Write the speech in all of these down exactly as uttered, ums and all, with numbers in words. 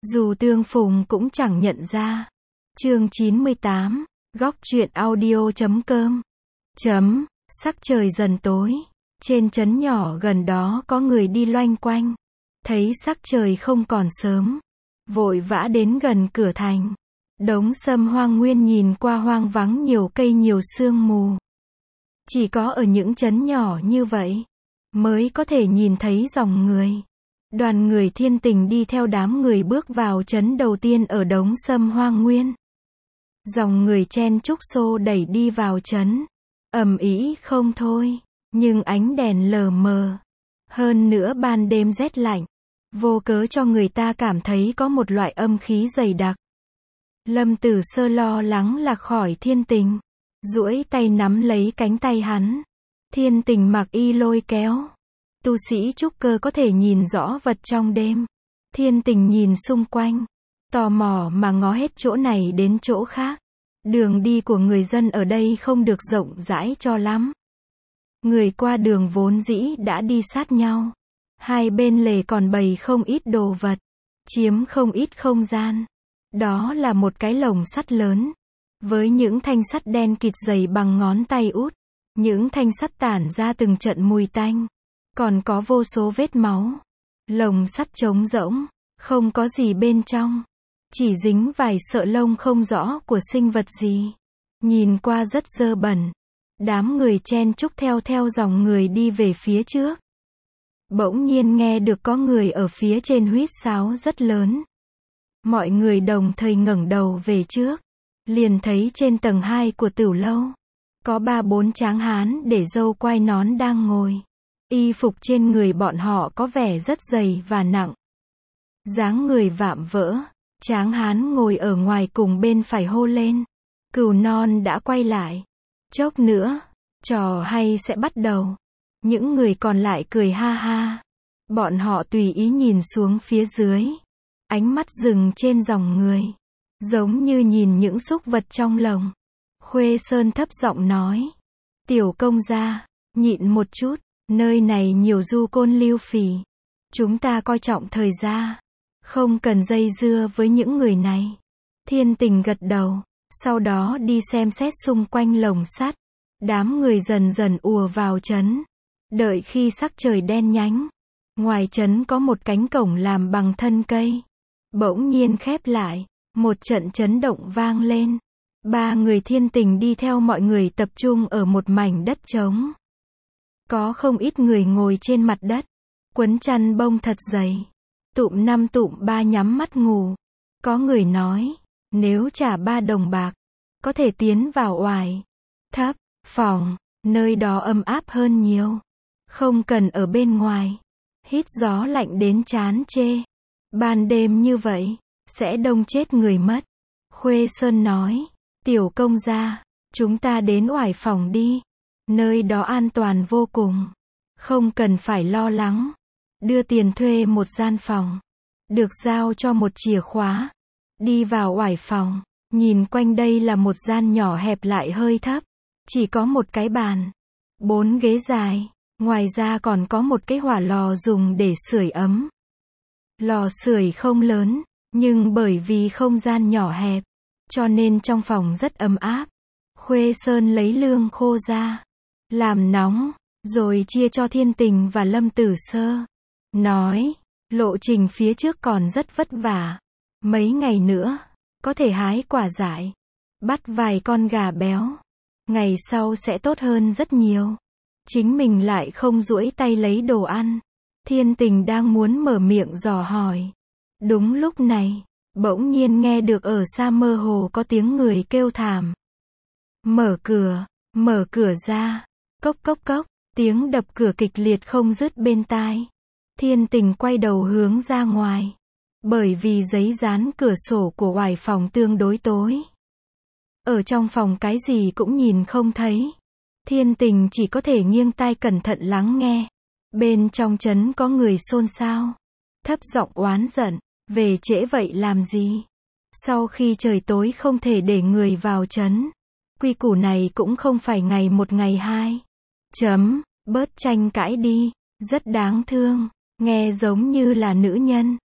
Dù tương phùng cũng chẳng nhận ra. Chương chín mươi tám, góc truyện audio chấm com. Chấm, sắc trời dần tối. Trên trấn nhỏ gần đó có người đi loanh quanh. Thấy sắc trời không còn sớm. Vội vã đến gần cửa thành. Đống sâm hoang nguyên nhìn qua hoang vắng, nhiều cây nhiều sương mù. Chỉ có ở những trấn nhỏ như vậy mới có thể nhìn thấy dòng người. Đoàn người Thiên Tình đi theo đám người bước vào trấn đầu tiên ở đống sâm hoang nguyên. Dòng người chen chúc xô đẩy đi vào trấn. Ầm ĩ không thôi, nhưng ánh đèn lờ mờ. Hơn nữa ban đêm rét lạnh, vô cớ cho người ta cảm thấy có một loại âm khí dày đặc. Lâm Tử Sơ lo lắng lạc khỏi Thiên Tình, duỗi tay nắm lấy cánh tay hắn. Thiên Tình mặc y lôi kéo. Tu sĩ trúc cơ có thể nhìn rõ vật trong đêm. Thiên Tình nhìn xung quanh, tò mò mà ngó hết chỗ này đến chỗ khác. Đường đi của người dân ở đây không được rộng rãi cho lắm. Người qua đường vốn dĩ đã đi sát nhau. Hai bên lề còn bày không ít đồ vật, chiếm không ít không gian. Đó là một cái lồng sắt lớn, với những thanh sắt đen kịt dày bằng ngón tay út. Những thanh sắt tản ra từng trận mùi tanh. Còn có vô số vết máu. Lồng sắt trống rỗng, không có gì bên trong. Chỉ dính vài sợi lông không rõ của sinh vật gì. Nhìn qua rất dơ bẩn. Đám người chen chúc theo theo dòng người đi về phía trước. Bỗng nhiên nghe được có người ở phía trên huýt sáo rất lớn. Mọi người đồng thời ngẩng đầu về trước. Liền thấy trên tầng hai của tửu lâu có ba bốn tráng hán để râu quai nón đang ngồi. Y phục trên người bọn họ có vẻ rất dày và nặng. Dáng người vạm vỡ. Tráng hán ngồi ở ngoài cùng bên phải hô lên. Cừu non đã quay lại. Chốc nữa, trò hay sẽ bắt đầu. Những người còn lại cười ha ha. Bọn họ tùy ý nhìn xuống phía dưới. Ánh mắt dừng trên dòng người. Giống như nhìn những súc vật trong lồng. Khuê Sơn thấp giọng nói. Tiểu công gia, nhịn một chút. Nơi này nhiều du côn lưu phỉ. Chúng ta coi trọng thời gian. Không cần dây dưa với những người này. Thiên Tình gật đầu. Sau đó đi xem xét xung quanh lồng sắt. Đám người dần dần ùa vào trấn. Đợi khi sắc trời đen nhánh. Ngoài trấn có một cánh cổng làm bằng thân cây. Bỗng nhiên khép lại. Một trận chấn động vang lên. Ba người Thiên Tình đi theo mọi người tập trung ở một mảnh đất trống. Có không ít người ngồi trên mặt đất. Quấn chăn bông thật dày. Tụm năm tụm ba nhắm mắt ngủ. Có người nói, nếu trả ba đồng bạc, có thể tiến vào oải thấp phòng, nơi đó ấm áp hơn nhiều. Không cần ở bên ngoài. Hít gió lạnh đến chán chê. Ban đêm như vậy, sẽ đông chết người mất. Khuê Sơn nói, tiểu công gia, chúng ta đến oải phòng đi. Nơi đó an toàn vô cùng. Không cần phải lo lắng. Đưa tiền thuê một gian phòng. Được giao cho một chìa khóa. Đi vào oải phòng. Nhìn quanh đây là một gian nhỏ hẹp lại hơi thấp. Chỉ có một cái bàn. Bốn ghế dài. Ngoài ra còn có một cái hỏa lò dùng để sưởi ấm. Lò sưởi không lớn. Nhưng bởi vì không gian nhỏ hẹp. Cho nên trong phòng rất ấm áp. Khuê Sơn lấy lương khô ra. Làm nóng. Rồi chia cho Thiên Tình và Lâm Tử Sơ. Nói, lộ trình phía trước còn rất vất vả. Mấy ngày nữa, có thể hái quả dại. Bắt vài con gà béo. Ngày sau sẽ tốt hơn rất nhiều. Chính mình lại không duỗi tay lấy đồ ăn. Thiên Tình đang muốn mở miệng dò hỏi. Đúng lúc này, bỗng nhiên nghe được ở xa mơ hồ có tiếng người kêu thảm. Mở cửa, mở cửa ra. Cốc cốc cốc, tiếng đập cửa kịch liệt không dứt bên tai. Thiên Tình quay đầu hướng ra ngoài. Bởi vì giấy dán cửa sổ của oải phòng tương đối tối. Ở trong phòng cái gì cũng nhìn không thấy. Thiên Tình chỉ có thể nghiêng tai cẩn thận lắng nghe. Bên trong trấn có người xôn xao. Thấp giọng oán giận. Về trễ vậy làm gì? Sau khi trời tối không thể để người vào trấn. Quy củ này cũng không phải ngày một ngày hai. Chấm, bớt tranh cãi đi. Rất đáng thương. Nghe giống như là nữ nhân.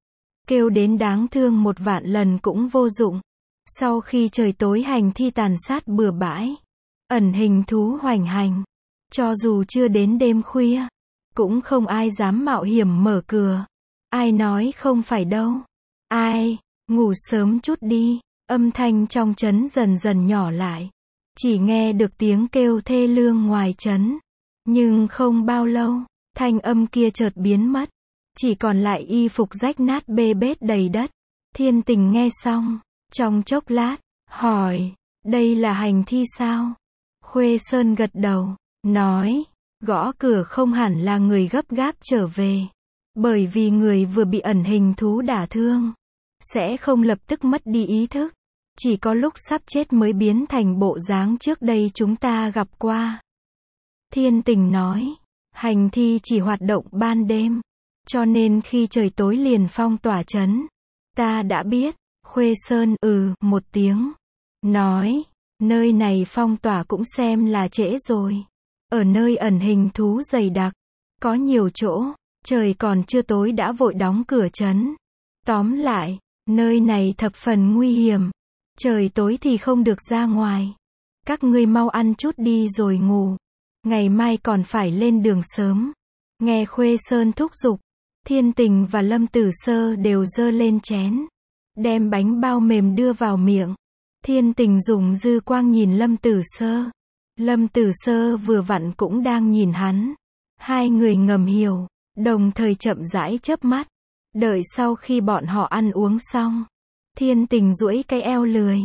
kêu đến đáng thương một vạn lần cũng vô dụng. Sau khi trời tối hành thi tàn sát bừa bãi, ẩn hình thú hoành hành, cho dù chưa đến đêm khuya, cũng không ai dám mạo hiểm mở cửa. Ai nói không phải đâu. Ai, ngủ sớm chút đi. Âm thanh trong trấn dần dần nhỏ lại. Chỉ nghe được tiếng kêu thê lương ngoài trấn. Nhưng không bao lâu, thanh âm kia chợt biến mất. Chỉ còn lại y phục rách nát bê bết đầy đất. Thiên Tình nghe xong, trong chốc lát, hỏi, đây là hành thi sao? Khuê Sơn gật đầu, nói, gõ cửa không hẳn là người gấp gáp trở về. Bởi vì người vừa bị ẩn hình thú đả thương, sẽ không lập tức mất đi ý thức. Chỉ có lúc sắp chết mới biến thành bộ dáng trước đây chúng ta gặp qua. Thiên Tình nói, hành thi chỉ hoạt động ban đêm, cho nên khi trời tối liền phong tỏa trấn. Ta đã biết. Khuê Sơn ừ một tiếng, nói, nơi này phong tỏa cũng xem là trễ rồi. Ở nơi ẩn hình thú dày đặc, có nhiều chỗ, trời còn chưa tối đã vội đóng cửa trấn. Tóm lại, nơi này thập phần nguy hiểm. Trời tối thì không được ra ngoài. Các ngươi mau ăn chút đi rồi ngủ. Ngày mai còn phải lên đường sớm. Nghe Khuê Sơn thúc giục, Thiên Tình và Lâm Tử Sơ đều giơ lên chén, đem bánh bao mềm đưa vào miệng. Thiên Tình dùng dư quang nhìn Lâm Tử Sơ. Lâm Tử Sơ vừa vặn cũng đang nhìn hắn. Hai người ngầm hiểu, đồng thời chậm rãi chớp mắt. Đợi sau khi bọn họ ăn uống xong, Thiên Tình duỗi cái eo lười,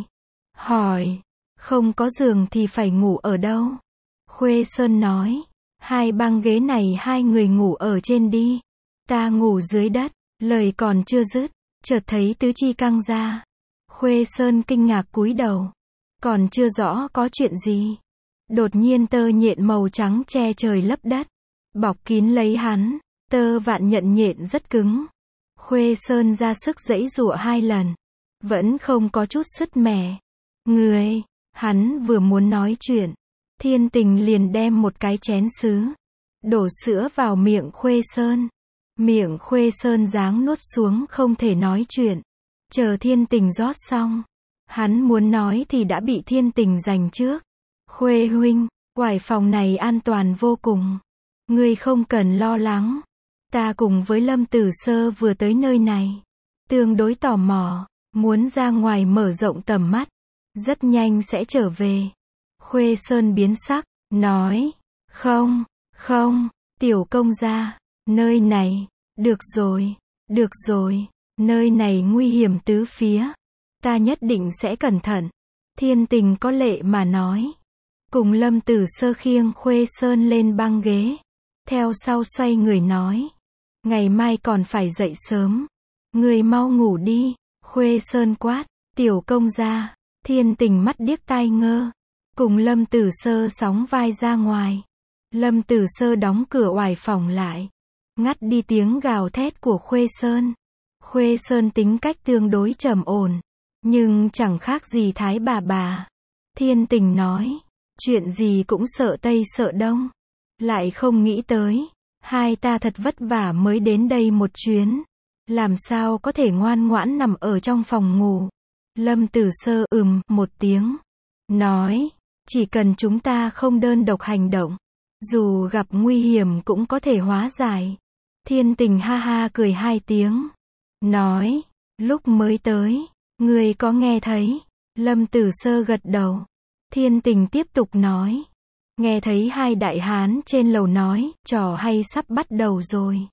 hỏi, không có giường thì phải ngủ ở đâu? Khuê Sơn nói, hai băng ghế này hai người ngủ ở trên đi, ta ngủ dưới đất. Lời còn chưa dứt, chợt thấy tứ chi căng ra. Khuê Sơn kinh ngạc cúi đầu, còn chưa rõ có chuyện gì. Đột nhiên tơ nhện màu trắng che trời lấp đất, bọc kín lấy hắn. Tơ vạn nhận nhện rất cứng. Khuê Sơn ra sức giãy giụa hai lần, vẫn không có chút sứt mẻ. Người, hắn vừa muốn nói chuyện, Thiên Tình liền đem một cái chén sứ, đổ sữa vào miệng Khuê Sơn. Miệng Khuê Sơn giáng nuốt xuống không thể nói chuyện. Chờ Thiên Tình rót xong, hắn muốn nói thì đã bị Thiên Tình giành trước. Khuê huynh, quải phòng này an toàn vô cùng. Ngươi không cần lo lắng. Ta cùng với Lâm Tử Sơ vừa tới nơi này, tương đối tò mò, muốn ra ngoài mở rộng tầm mắt. Rất nhanh sẽ trở về. Khuê Sơn biến sắc, nói, không, không, tiểu công gia, nơi này, được rồi, được rồi, nơi này nguy hiểm tứ phía. Ta nhất định sẽ cẩn thận. Thiên Tình có lệ mà nói. Cùng Lâm Tử Sơ khiêng Khuê Sơn lên băng ghế. Theo sau xoay người nói, ngày mai còn phải dậy sớm. Người mau ngủ đi. Khuê Sơn quát, tiểu công gia. Thiên Tình mắt điếc tai ngơ, cùng Lâm Tử Sơ sóng vai ra ngoài. Lâm Tử Sơ đóng cửa oải phòng lại, ngắt đi tiếng gào thét của Khuê Sơn. Khuê Sơn tính cách tương đối trầm ổn, nhưng chẳng khác gì Thái bà bà. Thiên Tình nói, chuyện gì cũng sợ Tây sợ Đông. Lại không nghĩ tới, hai ta thật vất vả mới đến đây một chuyến. Làm sao có thể ngoan ngoãn nằm ở trong phòng ngủ. Lâm Tử Sơ ừm một tiếng, nói, chỉ cần chúng ta không đơn độc hành động, dù gặp nguy hiểm cũng có thể hóa giải. Thiên Tình ha ha cười hai tiếng, nói, lúc mới tới, người có nghe thấy? Lâm Tử Sơ gật đầu. Thiên Tình tiếp tục nói, nghe thấy hai đại hán trên lầu nói, trò hay sắp bắt đầu rồi.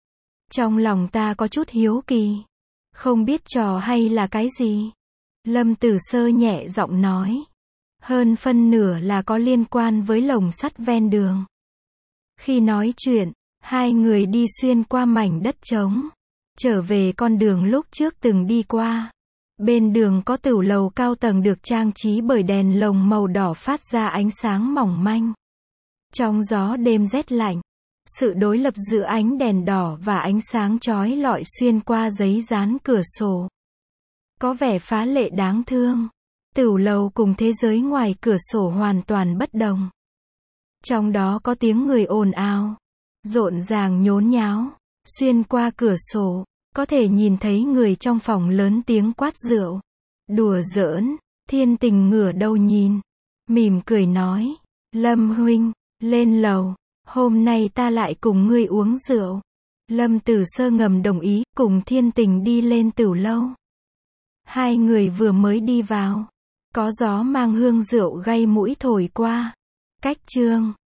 Trong lòng ta có chút hiếu kỳ, không biết trò hay là cái gì. Lâm Tử Sơ nhẹ giọng nói, hơn phân nửa là có liên quan với lồng sắt ven đường. Khi nói chuyện, hai người đi xuyên qua mảnh đất trống, trở về con đường lúc trước từng đi qua. Bên đường có tửu lầu cao tầng được trang trí bởi đèn lồng màu đỏ phát ra ánh sáng mỏng manh. Trong gió đêm rét lạnh, sự đối lập giữa ánh đèn đỏ và ánh sáng chói lọi xuyên qua giấy dán cửa sổ, có vẻ phá lệ đáng thương. Tửu lầu cùng thế giới ngoài cửa sổ hoàn toàn bất đồng. Trong đó có tiếng người ồn ào, rộn ràng nhốn nháo, xuyên qua cửa sổ, có thể nhìn thấy người trong phòng lớn tiếng quát rượu. Đùa giỡn, Thiên Tình ngửa đầu nhìn, mỉm cười nói, Lâm huynh, lên lầu, hôm nay ta lại cùng ngươi uống rượu. Lâm Tử Sơ ngầm đồng ý, cùng Thiên Tình đi lên tửu lâu. Hai người vừa mới đi vào, có gió mang hương rượu gây mũi thổi qua. Cách chương